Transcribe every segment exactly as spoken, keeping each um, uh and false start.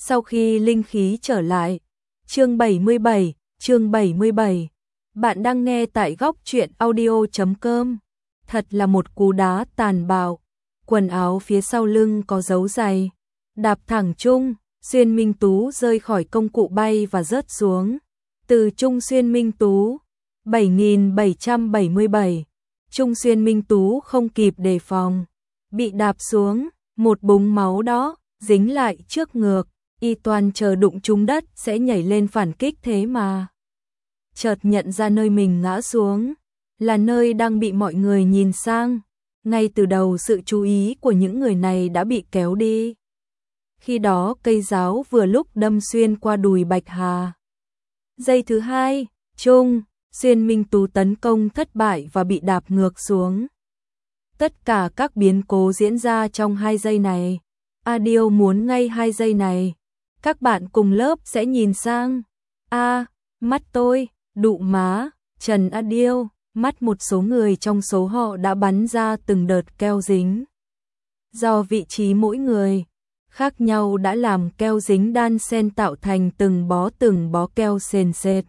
Sau khi linh khí trở lại. Chương bảy mươi bảy, chương bảy mươi bảy. Bạn đang nghe tại góc truyện audio chấm com. Thật là một cú đá tàn bạo. Quần áo phía sau lưng có dấu giày. Đạp thẳng Trung, Xuyên Minh Tú rơi khỏi công cụ bay và rớt xuống. Từ Trung Xuyên Minh Tú, bảy nghìn bảy trăm bảy mươi bảy. Trung Xuyên Minh Tú không kịp đề phòng, bị đạp xuống, một búng máu đó, dính lại trước ngực, y toàn chờ đụng trúng đất sẽ nhảy lên phản kích thế mà. Chợt nhận ra nơi mình ngã xuống, là nơi đang bị mọi người nhìn sang, ngay từ đầu sự chú ý của những người này đã bị kéo đi. Khi đó cây giáo vừa lúc đâm xuyên qua đùi Bạch Hà. Giây thứ hai, Trung Xuyên Minh Tú tấn công thất bại và bị đạp ngược xuống. Tất cả các biến cố diễn ra trong hai giây này. Adil muốn ngay hai giây này, các bạn cùng lớp sẽ nhìn sang. A, à, mắt tôi, đụ má, Trần Adil, mắt một số người trong số họ đã bắn ra từng đợt keo dính. Do vị trí mỗi người khác nhau đã làm keo dính đan xen tạo thành từng bó từng bó keo sền sệt.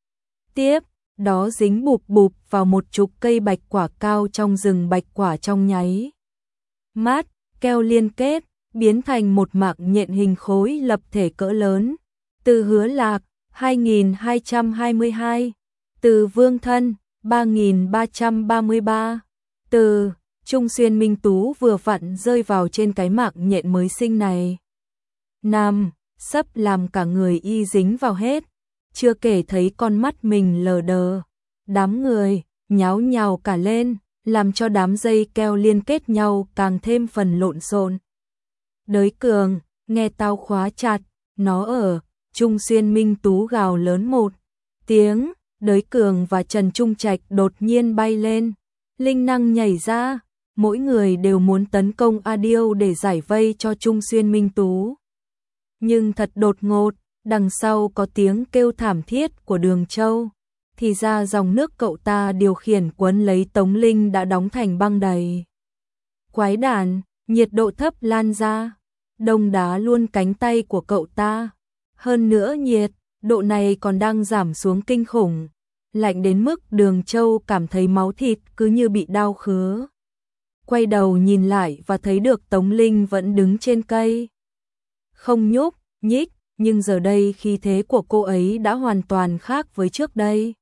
Tiếp đó dính bụp bụp vào một chục cây bạch quả cao trong rừng bạch quả trong nháy mắt, keo liên kết, biến thành một mạng nhện hình khối lập thể cỡ lớn. Từ Hứa Lạc, hai nghìn hai trăm hai mươi hai. Từ Vương Thân, ba nghìn ba trăm ba mươi ba. Từ Trung Xuyên Minh Tú vừa vặn rơi vào trên cái mạng nhện mới sinh này. Nằm, sấp làm cả người y dính vào hết. Chưa kể thấy con mắt mình lờ đờ, đám người nháo nhào cả lên, làm cho đám dây keo liên kết nhau càng thêm phần lộn xộn. Đới Cường, nghe tao khóa chặt, nó ở. Trung Xuyên Minh Tú gào lớn một tiếng, Đới Cường và Trần Trung Trạch đột nhiên bay lên, linh năng nhảy ra, mỗi người đều muốn tấn công Adil để giải vây cho Trung Xuyên Minh Tú. Nhưng thật đột ngột, đằng sau có tiếng kêu thảm thiết của Đường Châu, thì ra dòng nước cậu ta điều khiển quấn lấy Tống Linh đã đóng thành băng đầy. Quái đản, nhiệt độ thấp lan ra, đông đá luôn cánh tay của cậu ta. Hơn nữa nhiệt độ này còn đang giảm xuống kinh khủng, lạnh đến mức Đường Châu cảm thấy máu thịt cứ như bị đau khứa. Quay đầu nhìn lại và thấy được Tống Linh vẫn đứng trên cây, không nhúc nhích. Nhưng giờ đây khí thế của cô ấy đã hoàn toàn khác với trước đây.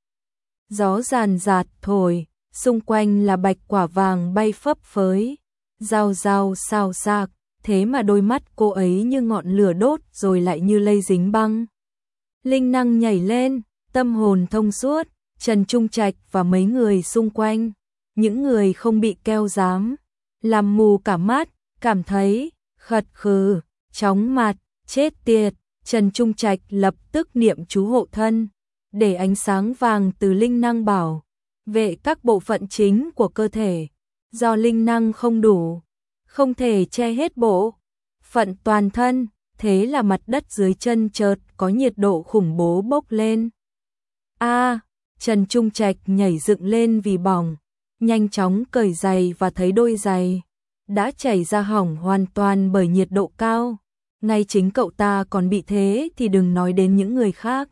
Gió ràn rạt thổi, xung quanh là bạch quả vàng bay phấp phới, rao rao xào xạc, thế mà đôi mắt cô ấy như ngọn lửa đốt rồi lại như lây dính băng. Linh năng nhảy lên, tâm hồn thông suốt, Trần Trung Trạch và mấy người xung quanh, những người không bị keo dám làm mù cả mắt, cảm thấy khật khừ, chóng mặt, chết tiệt. Trần Trung Trạch lập tức niệm chú hộ thân, để ánh sáng vàng từ linh năng bảo vệ các bộ phận chính của cơ thể. Do linh năng không đủ, không thể che hết bộ phận toàn thân, thế là mặt đất dưới chân chợt có nhiệt độ khủng bố bốc lên. A, à, Trần Trung Trạch nhảy dựng lên vì bỏng, nhanh chóng cởi giày và thấy đôi giày đã chảy ra hỏng hoàn toàn bởi nhiệt độ cao. Ngay chính cậu ta còn bị thế thì đừng nói đến những người khác.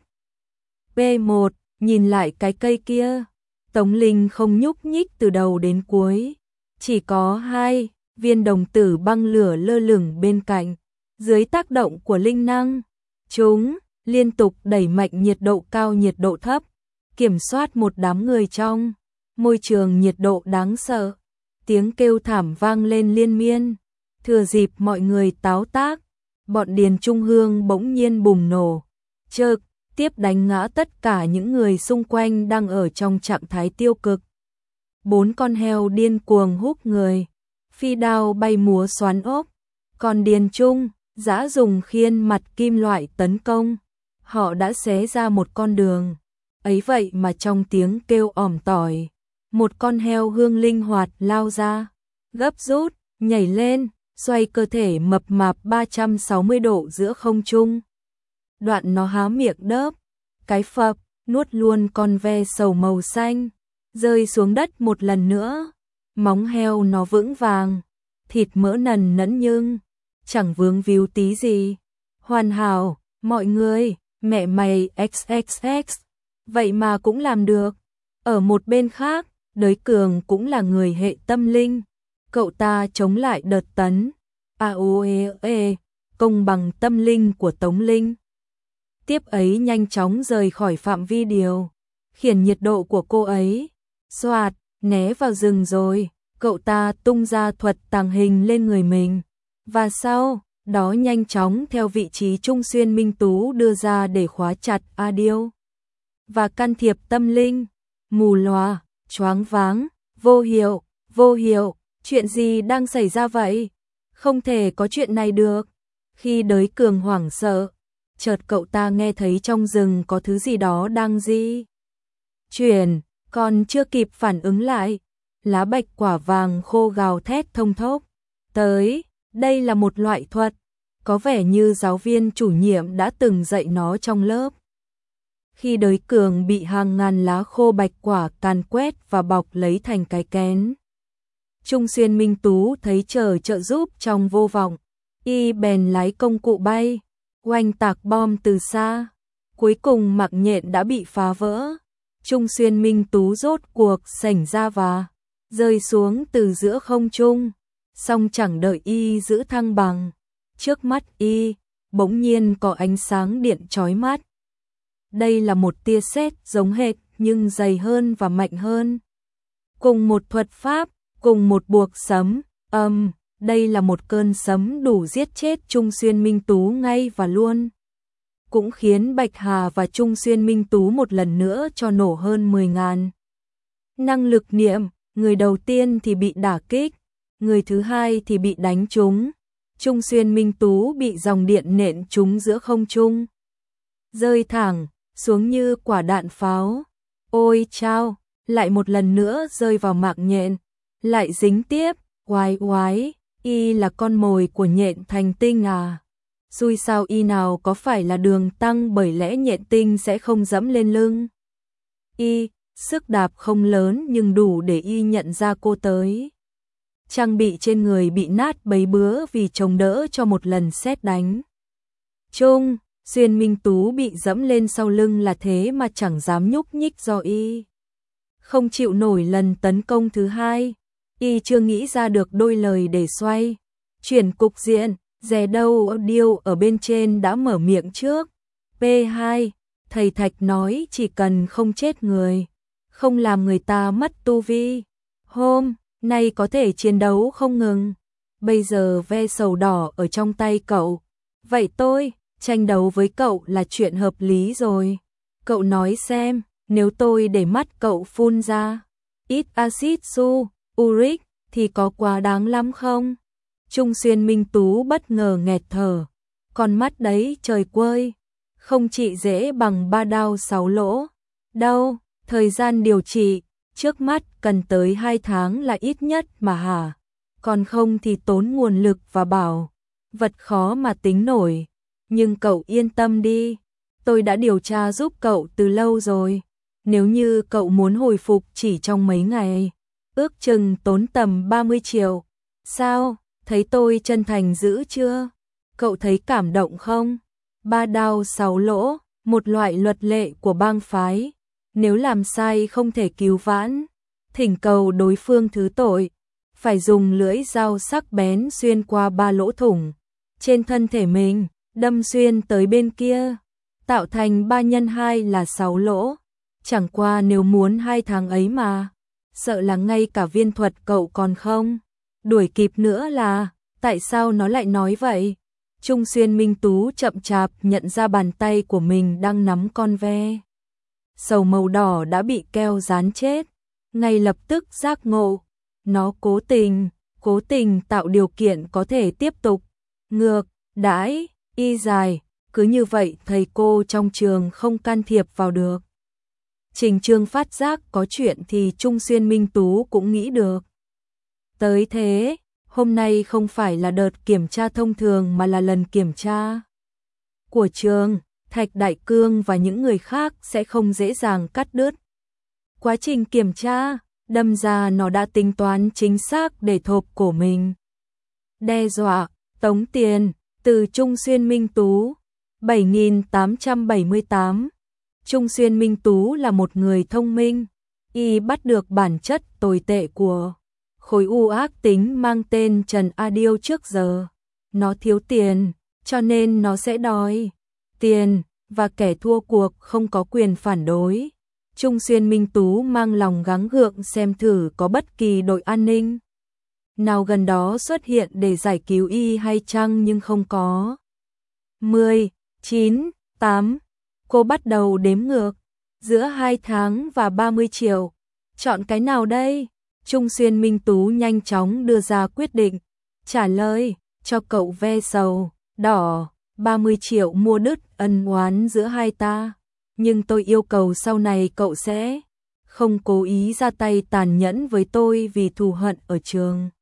P một, nhìn lại cái cây kia. Tống Linh không nhúc nhích từ đầu đến cuối. Chỉ có hai viên đồng tử băng lửa lơ lửng bên cạnh. Dưới tác động của linh năng, chúng liên tục đẩy mạnh nhiệt độ cao nhiệt độ thấp, kiểm soát một đám người trong môi trường nhiệt độ đáng sợ. Tiếng kêu thảm vang lên liên miên. Thừa dịp mọi người táo tác, bọn Điền Trung Hương bỗng nhiên bùng nổ, trực tiếp đánh ngã tất cả những người xung quanh đang ở trong trạng thái tiêu cực. Bốn con heo điên cuồng húc người, phi đao bay múa xoắn ốc, còn Điền Trung dã dùng khiên mặt kim loại tấn công. Họ đã xé ra một con đường, ấy vậy mà trong tiếng kêu ỏm tỏi, một con heo hương linh hoạt lao ra, gấp rút, nhảy lên, xoay cơ thể mập mạp ba trăm sáu mươi độ giữa không trung. Đoạn nó há miệng đớp, cái phập, nuốt luôn con ve sầu màu xanh, rơi xuống đất một lần nữa. Móng heo nó vững vàng, thịt mỡ nần nẫn nhưng chẳng vướng víu tí gì. Hoàn hảo, mọi người, mẹ mày ích ích ích, vậy mà cũng làm được. Ở một bên khác, Đới Cường cũng là người hệ tâm linh, cậu ta chống lại đợt tấn a o e e công bằng tâm linh của Tống Linh. Tiếp ấy nhanh chóng rời khỏi phạm vi điều khiển nhiệt độ của cô ấy. Xoạt, né vào rừng rồi, cậu ta tung ra thuật tàng hình lên người mình. Và sau đó nhanh chóng theo vị trí Trung Xuyên Minh Tú đưa ra để khóa chặt A Điêu. Và can thiệp tâm linh, mù lòa, choáng váng, vô hiệu, vô hiệu, chuyện gì đang xảy ra vậy? Không thể có chuyện này được. Khi Đới Cường hoảng sợ, chợt cậu ta nghe thấy trong rừng có thứ gì đó đang di chuyển, còn chưa kịp phản ứng lại, lá bạch quả vàng khô gào thét thông thốc. Tới, đây là một loại thuật, có vẻ như giáo viên chủ nhiệm đã từng dạy nó trong lớp. Khi Đới Cường bị hàng ngàn lá khô bạch quả càn quét và bọc lấy thành cái kén, Trung Xuyên Minh Tú thấy chờ trợ giúp trong vô vọng, y bèn lái công cụ bay, oanh tạc bom từ xa. Cuối cùng mặc nhện đã bị phá vỡ. Trung Xuyên Minh Tú rốt cuộc sảnh ra và rơi xuống từ giữa không trung, song chẳng đợi y giữ thăng bằng. Trước mắt y, bỗng nhiên có ánh sáng điện chói mắt. Đây là một tia sét giống hệt nhưng dày hơn và mạnh hơn. Cùng một thuật pháp, cùng một buộc sấm, âm, um, đây là một cơn sấm đủ giết chết Trung Xuyên Minh Tú ngay và luôn. Cũng khiến Bạch Hà và Trung Xuyên Minh Tú một lần nữa cho nổ hơn mười ngàn. Năng lực niệm, người đầu tiên thì bị đả kích, người thứ hai thì bị đánh trúng. Trung Xuyên Minh Tú bị dòng điện nện trúng giữa không trung, rơi thẳng xuống như quả đạn pháo. Ôi chao, lại một lần nữa rơi vào mạng nhện, lại dính tiếp, oái oái, y là con mồi của nhện thành tinh à. Xui sao y nào có phải là Đường Tăng, bởi lẽ nhện tinh sẽ không dẫm lên lưng y, sức đạp không lớn nhưng đủ để y nhận ra cô tới. Trang bị trên người bị nát bấy bứa vì chống đỡ cho một lần sét đánh. Trung Xuyên Minh Tú bị dẫm lên sau lưng là thế mà chẳng dám nhúc nhích do y không chịu nổi lần tấn công thứ hai. Y chưa nghĩ ra được đôi lời để xoay chuyển cục diện, dè đâu Điêu ở bên trên đã mở miệng trước. P hai, thầy Thạch nói chỉ cần không chết người, không làm người ta mất tu vi, hôm nay có thể chiến đấu không ngừng. Bây giờ ve sầu đỏ ở trong tay cậu, vậy tôi tranh đấu với cậu là chuyện hợp lý rồi. Cậu nói xem, nếu tôi để mắt cậu phun ra ít axit sulfuric thì có quá đáng lắm không? Trung Xuyên Minh Tú bất ngờ nghẹt thở, con mắt đấy trời quơi, không trị dễ bằng ba đao sáu lỗ. Đâu, thời gian điều trị trước mắt cần tới hai tháng là ít nhất mà hả? Còn không thì tốn nguồn lực và bảo vật khó mà tính nổi. Nhưng cậu yên tâm đi, tôi đã điều tra giúp cậu từ lâu rồi. Nếu như cậu muốn hồi phục chỉ trong mấy ngày, ước chừng tốn tầm ba mươi triệu. Sao, thấy tôi chân thành dữ chưa? Cậu thấy cảm động không? Ba đao sáu lỗ, một loại luật lệ của bang phái. Nếu làm sai không thể cứu vãn, thỉnh cầu đối phương thứ tội, phải dùng lưỡi dao sắc bén xuyên qua ba lỗ thủng trên thân thể mình, đâm xuyên tới bên kia, tạo thành ba nhân hai là sáu lỗ. Chẳng qua nếu muốn hai tháng ấy mà, sợ là ngay cả viên thuật cậu còn không đuổi kịp nữa là, tại sao nó lại nói vậy? Trung Xuyên Minh Tú chậm chạp nhận ra bàn tay của mình đang nắm con ve sầu màu đỏ đã bị keo dán chết, ngay lập tức giác ngộ, nó cố tình, cố tình tạo điều kiện có thể tiếp tục ngược đãi y dài, cứ như vậy thầy cô trong trường không can thiệp vào được. Trình Trương phát giác có chuyện thì Trung Xuyên Minh Tú cũng nghĩ được. Tới thế, hôm nay không phải là đợt kiểm tra thông thường mà là lần kiểm tra của trường, Thạch Đại Cương và những người khác sẽ không dễ dàng cắt đứt quá trình kiểm tra, đâm ra nó đã tính toán chính xác để thộp cổ mình. Đe dọa, tống tiền, từ Trung Xuyên Minh Tú, bảy nghìn tám trăm bảy mươi tám. Trung Xuyên Minh Tú là một người thông minh, y bắt được bản chất tồi tệ của khối u ác tính mang tên Trần A Điêu trước giờ. Nó thiếu tiền, cho nên nó sẽ đòi tiền, và kẻ thua cuộc không có quyền phản đối. Trung Xuyên Minh Tú mang lòng gắng gượng xem thử có bất kỳ đội an ninh nào gần đó xuất hiện để giải cứu y hay chăng, nhưng không có. mười, chín, tám. Cô bắt đầu đếm ngược. Giữa hai tháng và ba mươi triệu. Chọn cái nào đây? Trung Xuyên Minh Tú nhanh chóng đưa ra quyết định. Trả lời, cho cậu ve sầu, đỏ, ba mươi triệu mua đứt ân oán giữa hai ta. Nhưng tôi yêu cầu sau này cậu sẽ không cố ý ra tay tàn nhẫn với tôi vì thù hận ở trường.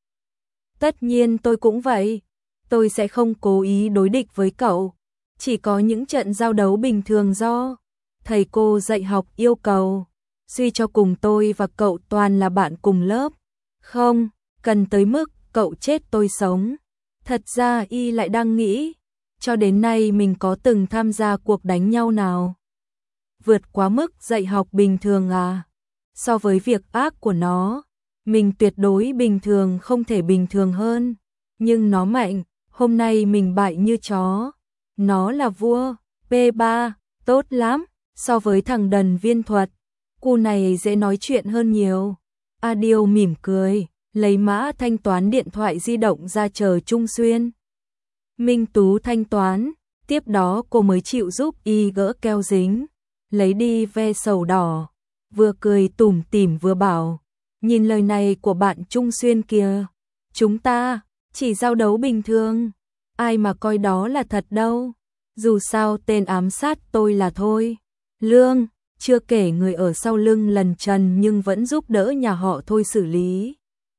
Tất nhiên tôi cũng vậy. Tôi sẽ không cố ý đối địch với cậu. Chỉ có những trận giao đấu bình thường do thầy cô dạy học yêu cầu. Suy cho cùng tôi và cậu toàn là bạn cùng lớp. Không, cần tới mức cậu chết tôi sống. Thật ra y lại đang nghĩ, cho đến nay mình có từng tham gia cuộc đánh nhau nào vượt quá mức dạy học bình thường à? So với việc ác của nó, mình tuyệt đối bình thường không thể bình thường hơn. Nhưng nó mạnh, hôm nay mình bại như chó. Nó là vua, P ba, tốt lắm, so với thằng đần viên thuật. Cu này dễ nói chuyện hơn nhiều. A Điêu mỉm cười, lấy mã thanh toán điện thoại di động ra chờ Trung Xuyên Minh Tú thanh toán, tiếp đó cô mới chịu giúp y gỡ keo dính, lấy đi ve sầu đỏ, vừa cười tủm tỉm vừa bảo, nhìn lời này của bạn Trung Xuyên kìa, chúng ta chỉ giao đấu bình thường, ai mà coi đó là thật đâu, dù sao tên ám sát tôi là Thôi Lương, chưa kể người ở sau lưng lần trần nhưng vẫn giúp đỡ nhà họ Thôi xử lý.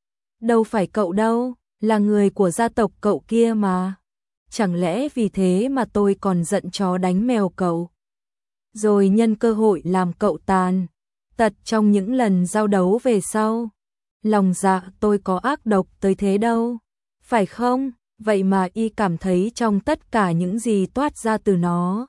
Đâu phải cậu đâu, là người của gia tộc cậu kia mà. Chẳng lẽ vì thế mà tôi còn giận chó đánh mèo cậu? Rồi nhân cơ hội làm cậu tàn tật trong những lần giao đấu về sau. Lòng dạ tôi có ác độc tới thế đâu, phải không? Vậy mà y cảm thấy trong tất cả những gì toát ra từ nó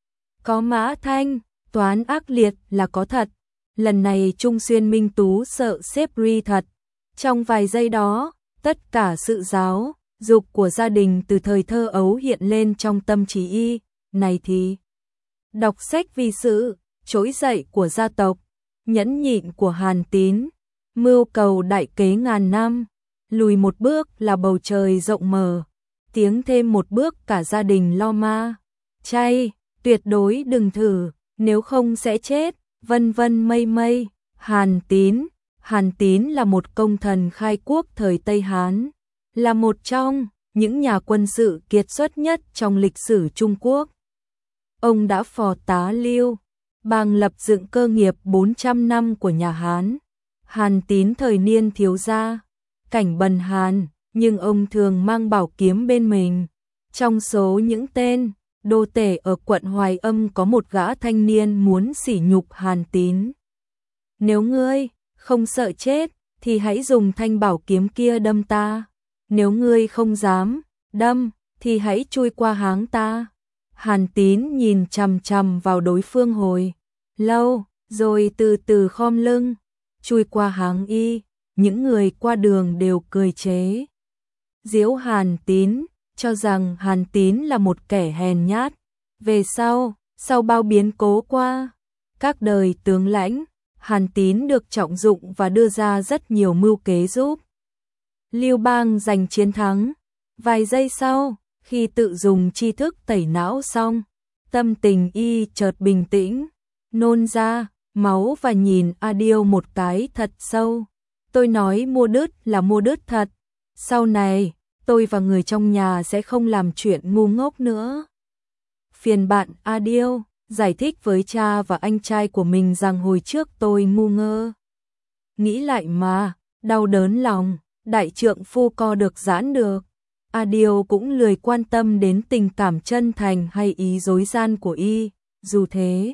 có mã thanh toán ác liệt là có thật. Lần này Trung Xuyên Minh Tú sợ sếp ri thật. Trong vài giây đó, tất cả sự giáo dục của gia đình từ thời thơ ấu hiện lên trong tâm trí y. Này thì đọc sách vì sự trỗi dậy của gia tộc, nhẫn nhịn của Hàn Tín, mưu cầu đại kế ngàn năm, lùi một bước là bầu trời rộng mở, tiếng thêm một bước cả gia đình lo ma chay, tuyệt đối đừng thử, nếu không sẽ chết, vân vân mây mây. Hàn Tín, Hàn Tín là một công thần khai quốc thời Tây Hán, là một trong những nhà quân sự kiệt xuất nhất trong lịch sử Trung Quốc. Ông đã phò tá Liêu Bang lập dựng cơ nghiệp bốn trăm năm của nhà Hán. Hàn Tín thời niên thiếu gia, cảnh bần hàn, nhưng ông thường mang bảo kiếm bên mình. Trong số những tên đô tể ở quận Hoài Âm có một gã thanh niên muốn sỉ nhục Hàn Tín. Nếu ngươi không sợ chết, thì hãy dùng thanh bảo kiếm kia đâm ta. Nếu ngươi không dám đâm, thì hãy chui qua háng ta. Hàn Tín nhìn chằm chằm vào đối phương hồi lâu, rồi từ từ khom lưng, chui qua háng y. Những người qua đường đều cười chế giễu Hàn Tín, cho rằng Hàn Tín là một kẻ hèn nhát. Về sau, sau bao biến cố qua các đời tướng lãnh, Hàn Tín được trọng dụng và đưa ra rất nhiều mưu kế giúp Liêu Bang giành chiến thắng. Vài giây sau, khi tự dùng tri thức tẩy não xong, tâm tình y chợt bình tĩnh, nôn ra máu và nhìn A Điêu một cái thật sâu. Tôi nói mua đứt là mua đứt thật. Sau này, tôi và người trong nhà sẽ không làm chuyện ngu ngốc nữa. Phiền bạn A Điêu giải thích với cha và anh trai của mình rằng hồi trước tôi ngu ngơ. Nghĩ lại mà, đau đớn lòng, đại trượng phu co được giãn được. A Điêu cũng lười quan tâm đến tình cảm chân thành hay ý dối gian của y, dù thế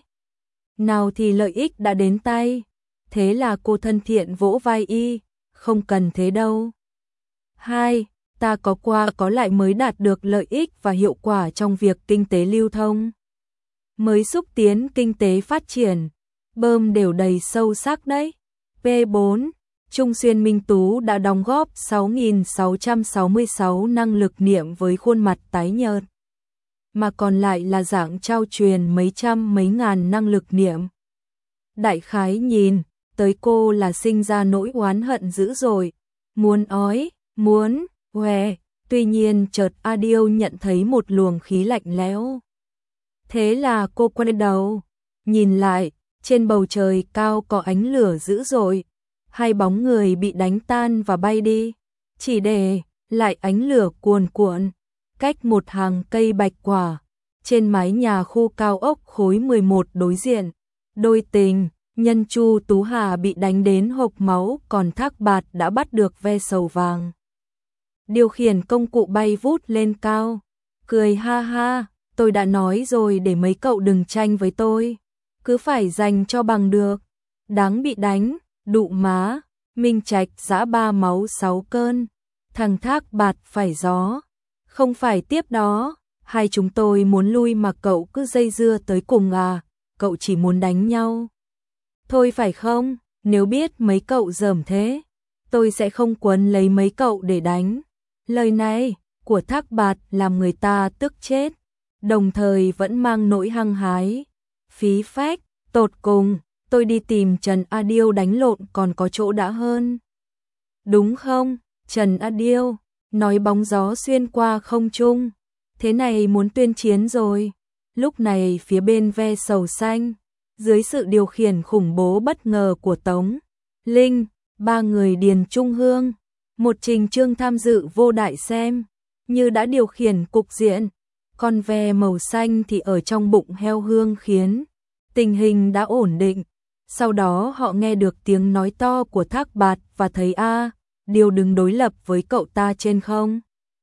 nào thì lợi ích đã đến tay. Thế là cô thân thiện vỗ vai y, không cần thế đâu. Hai, ta có qua có lại mới đạt được lợi ích và hiệu quả trong việc kinh tế lưu thông. Mới xúc tiến kinh tế phát triển, bơm đều đầy sâu sắc đấy. P bốn. Trung Xuyên Minh Tú đã đóng góp sáu nghìn sáu trăm sáu mươi sáu năng lực niệm với khuôn mặt tái nhợt, mà còn lại là dạng trao truyền mấy trăm mấy ngàn năng lực niệm. Đại khái nhìn tới cô là sinh ra nỗi oán hận dữ dội, muốn ói, muốn hoe. Tuy nhiên chợt A Điêu nhận thấy một luồng khí lạnh lẽo. Thế là cô quay đầu, nhìn lại, trên bầu trời cao có ánh lửa dữ dội, hai bóng người bị đánh tan và bay đi, chỉ để lại ánh lửa cuồn cuộn, cách một hàng cây bạch quả, trên mái nhà khu cao ốc khối mười một đối diện. Đôi tình nhân Chu Tú Hà bị đánh đến hộc máu, còn Thác Bạt đã bắt được ve sầu vàng. Điều khiển công cụ bay vút lên cao, cười ha ha, tôi đã nói rồi để mấy cậu đừng tranh với tôi, cứ phải giành cho bằng được. Đáng bị đánh, đụ má, Minh Trạch giã ba máu sáu cơn, thằng Thác Bạt phải gió. Không phải tiếp đó, hai chúng tôi muốn lui mà cậu cứ dây dưa tới cùng à, cậu chỉ muốn đánh nhau thôi phải không? Nếu biết mấy cậu dởm thế, tôi sẽ không quấn lấy mấy cậu để đánh. Lời này của Thác Bạt làm người ta tức chết, đồng thời vẫn mang nỗi hăng hái. Phí phách, tột cùng, tôi đi tìm Trần A Điêu đánh lộn còn có chỗ đã hơn. Đúng không, Trần A Điêu, nói bóng gió xuyên qua không trung. Thế này muốn tuyên chiến rồi. Lúc này phía bên ve sầu xanh, dưới sự điều khiển khủng bố bất ngờ của Tống Linh, ba người Điền Trung Hương, một Trình Trương tham dự vô đại xem, như đã điều khiển cục diện. Con ve màu xanh thì ở trong bụng heo Hương khiến tình hình đã ổn định. Sau đó họ nghe được tiếng nói to của Thác Bạt và thấy a, Điêu đứng đối lập với cậu ta trên không.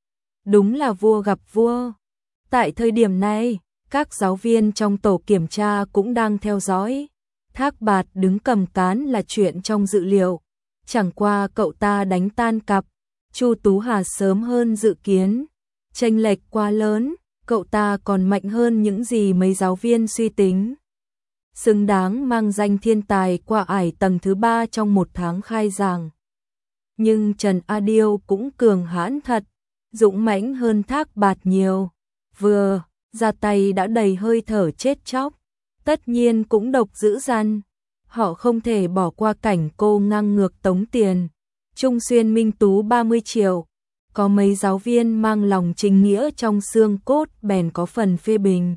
Đúng là vua gặp vua. Tại thời điểm này, các giáo viên trong tổ kiểm tra cũng đang theo dõi. Thác Bạt đứng cầm cán là chuyện trong dự liệu. Chẳng qua cậu ta đánh tan cặp Chu Tú Hà sớm hơn dự kiến. Chênh lệch quá lớn, cậu ta còn mạnh hơn những gì mấy giáo viên suy tính. Xứng đáng mang danh thiên tài qua ải tầng thứ ba trong một tháng khai giảng. Nhưng Trần A Điêu cũng cường hãn thật, dũng mãnh hơn Thác Bạt nhiều. Vừa ra tay đã đầy hơi thở chết chóc, tất nhiên cũng độc dữ dằn. Họ không thể bỏ qua cảnh cô ngang ngược tống tiền Trung Xuyên Minh Tú ba mươi triệu. Có mấy giáo viên mang lòng chính nghĩa trong xương cốt bèn có phần phê bình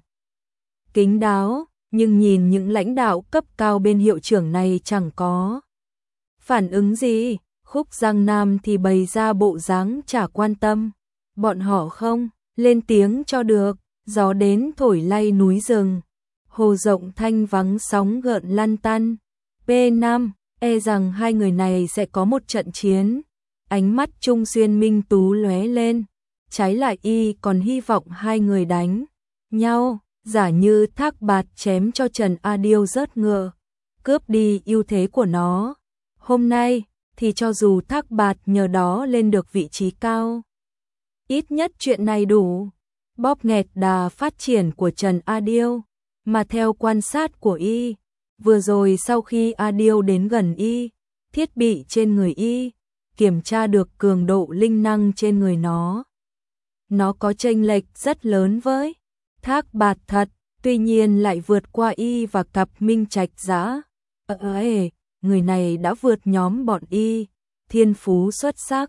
kín đáo, nhưng nhìn những lãnh đạo cấp cao bên hiệu trưởng này chẳng có phản ứng gì. Khúc Giang Nam thì bày ra bộ dáng chả quan tâm, bọn họ không lên tiếng cho được. Gió đến thổi lay núi rừng, hồ rộng thanh vắng sóng gợn lăn tăn. P năm, e rằng hai người này sẽ có một trận chiến. Ánh mắt Trung Xuyên Minh Tú lóe lên, trái lại y còn hy vọng hai người đánh nhau, giả như Thác Bạt chém cho Trần A Điêu rớt ngựa, cướp đi ưu thế của nó. Hôm nay thì cho dù Thác Bạt nhờ đó lên được vị trí cao, ít nhất chuyện này đủ bóp nghẹt đà phát triển của Trần A Điêu. Mà theo quan sát của y, vừa rồi sau khi A Điêu đến gần y, thiết bị trên người y kiểm tra được cường độ linh năng trên người nó. Nó có chênh lệch rất lớn với Thác Bạt thật, tuy nhiên lại vượt qua y và cặp Minh Trạch giã. Ờ ê, người này đã vượt nhóm bọn y, thiên phú xuất sắc.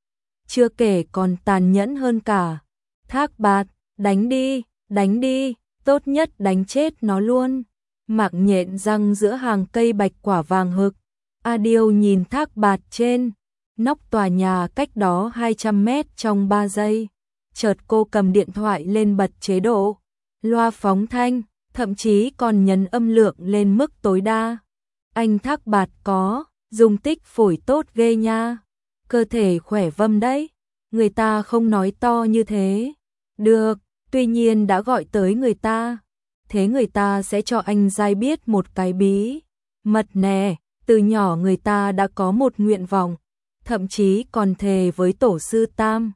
Chưa kể còn tàn nhẫn hơn cả. Thác Bạt, đánh đi, đánh đi, tốt nhất đánh chết nó luôn. Mạng nhện răng giữa hàng cây bạch quả vàng hực. A Điêu nhìn Thác Bạt trên nóc tòa nhà cách đó hai trăm mét trong ba giây. Chợt cô cầm điện thoại lên bật chế độ loa phóng thanh, thậm chí còn nhấn âm lượng lên mức tối đa. Anh Thác Bạt có dung tích phổi tốt ghê nha, cơ thể khỏe vâm đấy. Người ta không nói to như thế được, tuy nhiên đã gọi tới người ta, thế người ta sẽ cho anh giai biết một cái bí mật nè. Từ nhỏ người ta đã có một nguyện vọng, thậm chí còn thề với tổ sư Tam,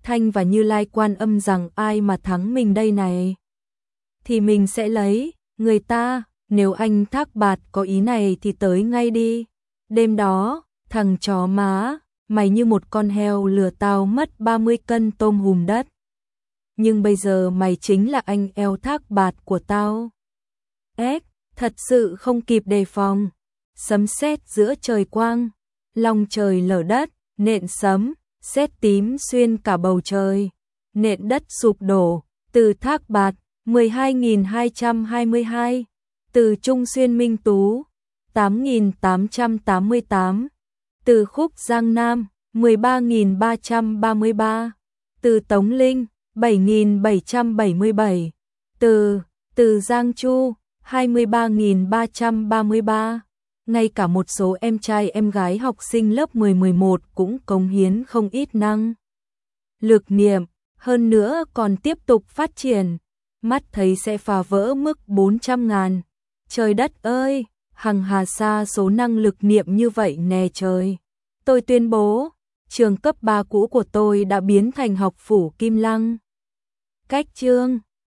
Thanh và Như Lai Quan Âm rằng ai mà thắng mình đây này thì mình sẽ lấy người ta, nếu anh Thác Bạt có ý này thì tới ngay đi. Đêm đó, thằng chó má, mày như một con heo lừa tao mất ba mươi cân tôm hùm đất. Nhưng bây giờ mày chính là anh eo Thác Bạt của tao. Ếch, thật sự không kịp đề phòng. Sấm sét giữa trời quang, long trời lở đất, nện sấm, sét tím xuyên cả bầu trời. Nện đất sụp đổ, từ Thác Bạt, mười hai nghìn hai trăm hai mươi hai. Từ Trung Xuyên Minh Tú, tám nghìn tám trăm tám mươi tám. Từ Khúc Giang Nam, mười ba nghìn ba trăm ba mươi ba. Từ Tống Linh, bảy nghìn bảy trăm bảy mươi bảy. Từ, từ Giang Chu, hai mươi ba nghìn ba trăm ba mươi ba. Ngay cả một số em trai em gái học sinh lớp mười mười một cũng cống hiến không ít năng lực niệm, hơn nữa còn tiếp tục phát triển. Mắt thấy sẽ phá vỡ mức bốn trăm ngàn. Trời đất ơi, hằng hà sa số năng lực niệm như vậy nè trời. Tôi tuyên bố, trường cấp ba cũ của tôi đã biến thành học phủ Kim Lăng. Cách chương